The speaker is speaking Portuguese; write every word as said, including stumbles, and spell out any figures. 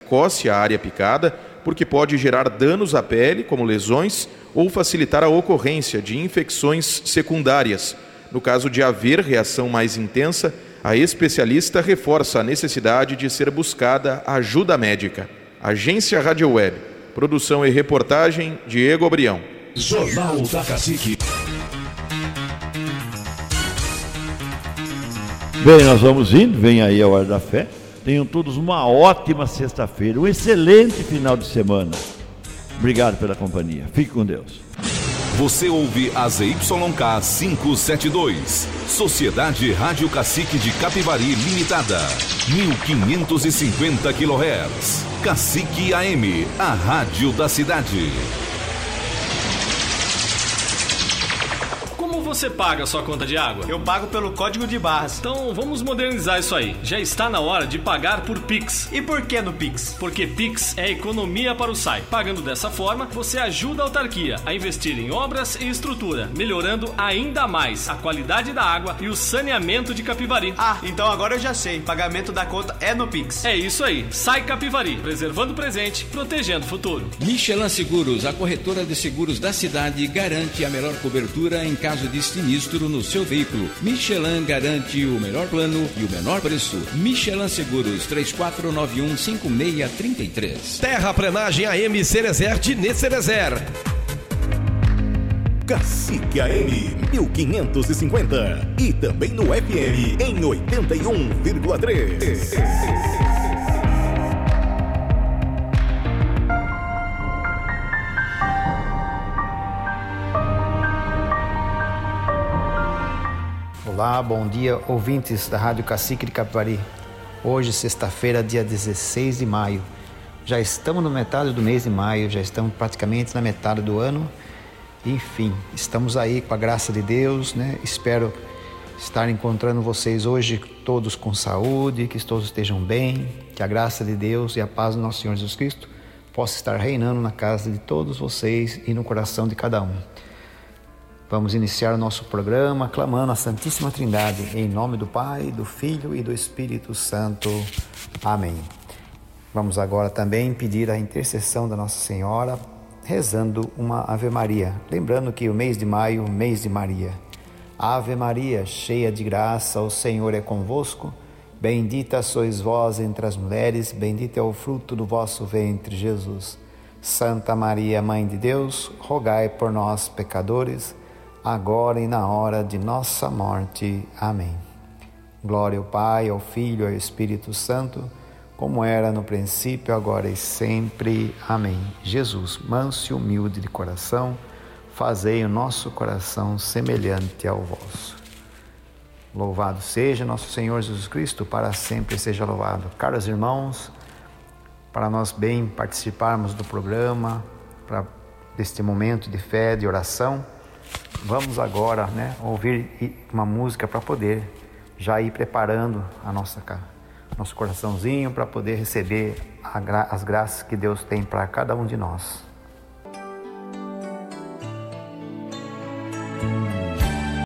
precoce à área picada, porque pode gerar danos à pele, como lesões, ou facilitar a ocorrência de infecções secundárias. No caso de haver reação mais intensa, a especialista reforça a necessidade de ser buscada ajuda médica. Agência Rádio Web. Produção e reportagem, Diego Abrião. Jornal da Cacique. Bem, nós vamos indo, vem aí a Hora da Fé. Tenham todos uma ótima sexta-feira, um excelente final de semana. Obrigado pela companhia. Fique com Deus. Você ouve a Z Y K quinhentos e setenta e dois, Sociedade Rádio Cacique de Capivari Limitada, mil quinhentos e cinquenta quilohertz. Cacique A M, a rádio da cidade. Como você paga a sua conta de água? Eu pago pelo código de barras. Então vamos modernizar isso aí. Já está na hora de pagar por Pix. E por que no Pix? Porque Pix é economia para o S A I. Pagando dessa forma, você ajuda a autarquia a investir em obras e estrutura, melhorando ainda mais a qualidade da água e o saneamento de Capivari. Ah, então agora eu já sei. Pagamento da conta é no Pix. É isso aí. S A I Capivari, preservando o presente, protegendo o futuro. Michelin Seguros, a corretora de seguros da cidade, garante a melhor cobertura em caso de sinistro no seu veículo. Michelin garante o melhor plano e o menor preço. Michelin Seguros, três quatro nove um cinco seis três três. Terraplenagem A M Cerezer de Necerezer. Cacique A M mil quinhentos e cinquenta e também no F M em oitenta e um vírgula três. Olá, bom dia, ouvintes da Rádio Cacique de Capivari. Hoje, sexta-feira, dia dezesseis de maio. Já estamos na metade do mês de maio, já estamos praticamente na metade do ano. Enfim, estamos aí com a graça de Deus, né? Espero estar encontrando vocês hoje todos com saúde, que todos estejam bem, que a graça de Deus e a paz do nosso Senhor Jesus Cristo possa estar reinando na casa de todos vocês e no coração de cada um. Vamos iniciar o nosso programa clamando a Santíssima Trindade, em nome do Pai, do Filho e do Espírito Santo. Amém. Vamos agora também pedir a intercessão da Nossa Senhora, rezando uma Ave Maria. Lembrando que o mês de maio, mês de Maria. Ave Maria, cheia de graça, o Senhor é convosco. Bendita sois vós entre as mulheres, bendito é o fruto do vosso ventre, Jesus. Santa Maria, Mãe de Deus, rogai por nós, pecadores, agora e na hora de nossa morte. Amém. Glória ao Pai, ao Filho e ao Espírito Santo, como era no princípio, agora e sempre. Amém. Jesus, manso e humilde de coração, fazei o nosso coração semelhante ao vosso. Louvado seja nosso Senhor Jesus Cristo, para sempre seja louvado. Caros irmãos, para nós bem participarmos do programa, para deste momento de fé, de oração, vamos agora, né, ouvir uma música para poder já ir preparando a nossa, nosso coraçãozinho para poder receber a gra- as graças que Deus tem para cada um de nós.